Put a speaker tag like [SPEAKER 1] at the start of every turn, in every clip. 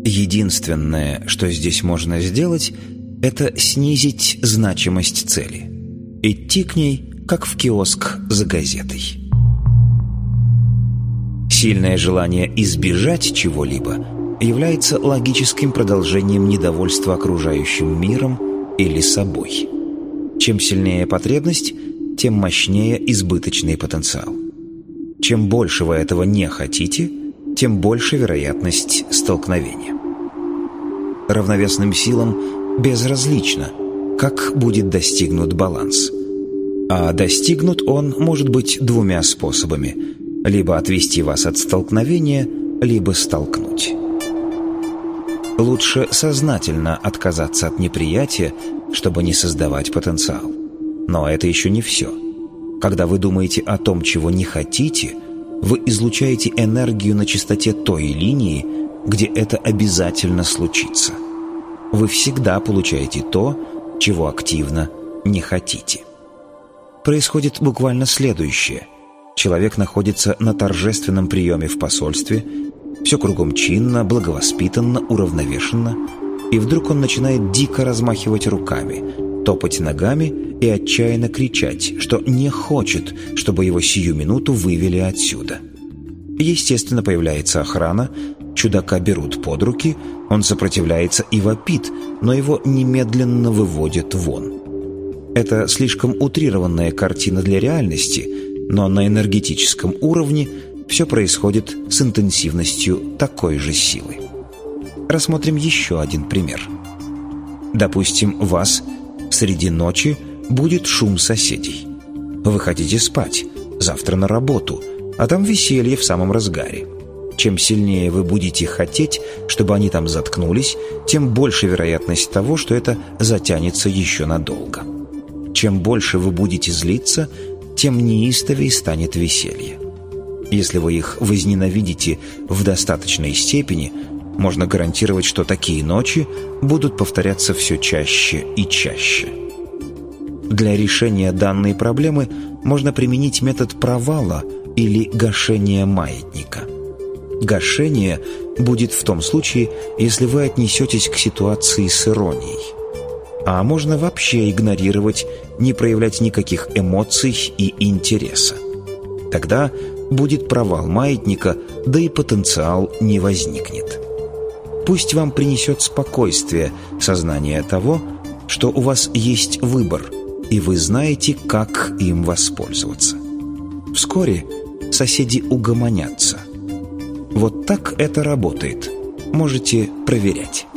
[SPEAKER 1] Единственное, что здесь можно сделать, это снизить значимость цели. Идти к ней, как в киоск за газетой. Сильное желание избежать чего-либо является логическим продолжением недовольства окружающим миром или собой. Чем сильнее потребность, тем мощнее избыточный потенциал. Чем больше вы этого не хотите, тем больше вероятность столкновения. Равновесным силам безразлично, как будет достигнут баланс. А достигнут он может быть двумя способами: либо отвести вас от столкновения, либо столкнуть. Лучше сознательно отказаться от неприятия, чтобы не создавать потенциал. Но это еще не все. Когда вы думаете о том, чего не хотите, вы излучаете энергию на частоте той линии, где это обязательно случится. Вы всегда получаете то, чего активно не хотите. Происходит буквально следующее. Человек находится на торжественном приеме в посольстве, все кругом чинно, благовоспитанно, уравновешенно, и вдруг он начинает дико размахивать руками, топать ногами и отчаянно кричать, что не хочет, чтобы его сию минуту вывели отсюда. Естественно, появляется охрана, чудака берут под руки, он сопротивляется и вопит, но его немедленно выводят вон. Это слишком утрированная картина для реальности, но на энергетическом уровне все происходит с интенсивностью такой же силы. Рассмотрим еще один пример. Допустим, вас среди ночи будет шум соседей. Вы хотите спать, завтра на работу, а там веселье в самом разгаре. Чем сильнее вы будете хотеть, чтобы они там заткнулись, тем больше вероятность того, что это затянется еще надолго. Чем больше вы будете злиться, тем неистовее станет веселье. Если вы их возненавидите в достаточной степени, можно гарантировать, что такие ночи будут повторяться все чаще и чаще. Для решения данной проблемы можно применить метод провала или гашения маятника. Гашение будет в том случае, если вы отнесетесь к ситуации с иронией. А можно вообще игнорировать, не проявлять никаких эмоций и интереса. Тогда будет провал маятника, да и потенциал не возникнет. Пусть вам принесет спокойствие сознание того, что у вас есть выбор, и вы знаете, как им воспользоваться. Вскоре соседи угомонятся. Вот так это работает. Можете проверять.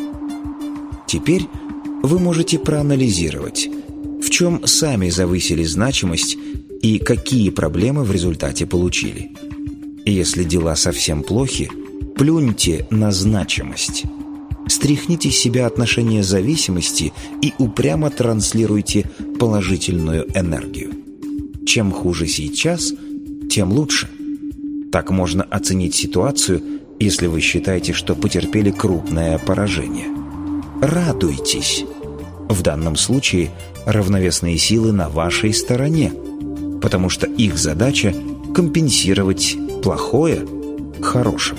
[SPEAKER 1] Теперь вы можете проанализировать, в чем сами завысили значимость и какие проблемы в результате получили. Если дела совсем плохи, плюньте на значимость. Стряхните с себя отношение зависимости и упрямо транслируйте положительную энергию. Чем хуже сейчас, тем лучше. Так можно оценить ситуацию, если вы считаете, что потерпели крупное поражение. Радуйтесь. В данном случае равновесные силы на вашей стороне, потому что их задача – компенсировать плохое хорошим.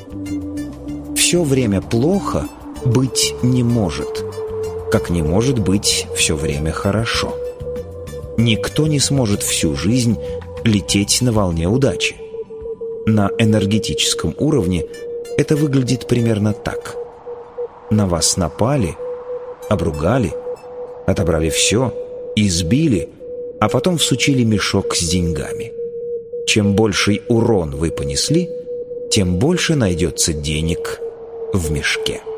[SPEAKER 1] Все время плохо быть не может, как не может быть все время хорошо. Никто не сможет всю жизнь лететь на волне удачи. На энергетическом уровне это выглядит примерно так. На вас напали, обругали, отобрали все, избили, а потом всучили мешок с деньгами. Чем больший урон вы понесли, тем больше найдется денег в мешке.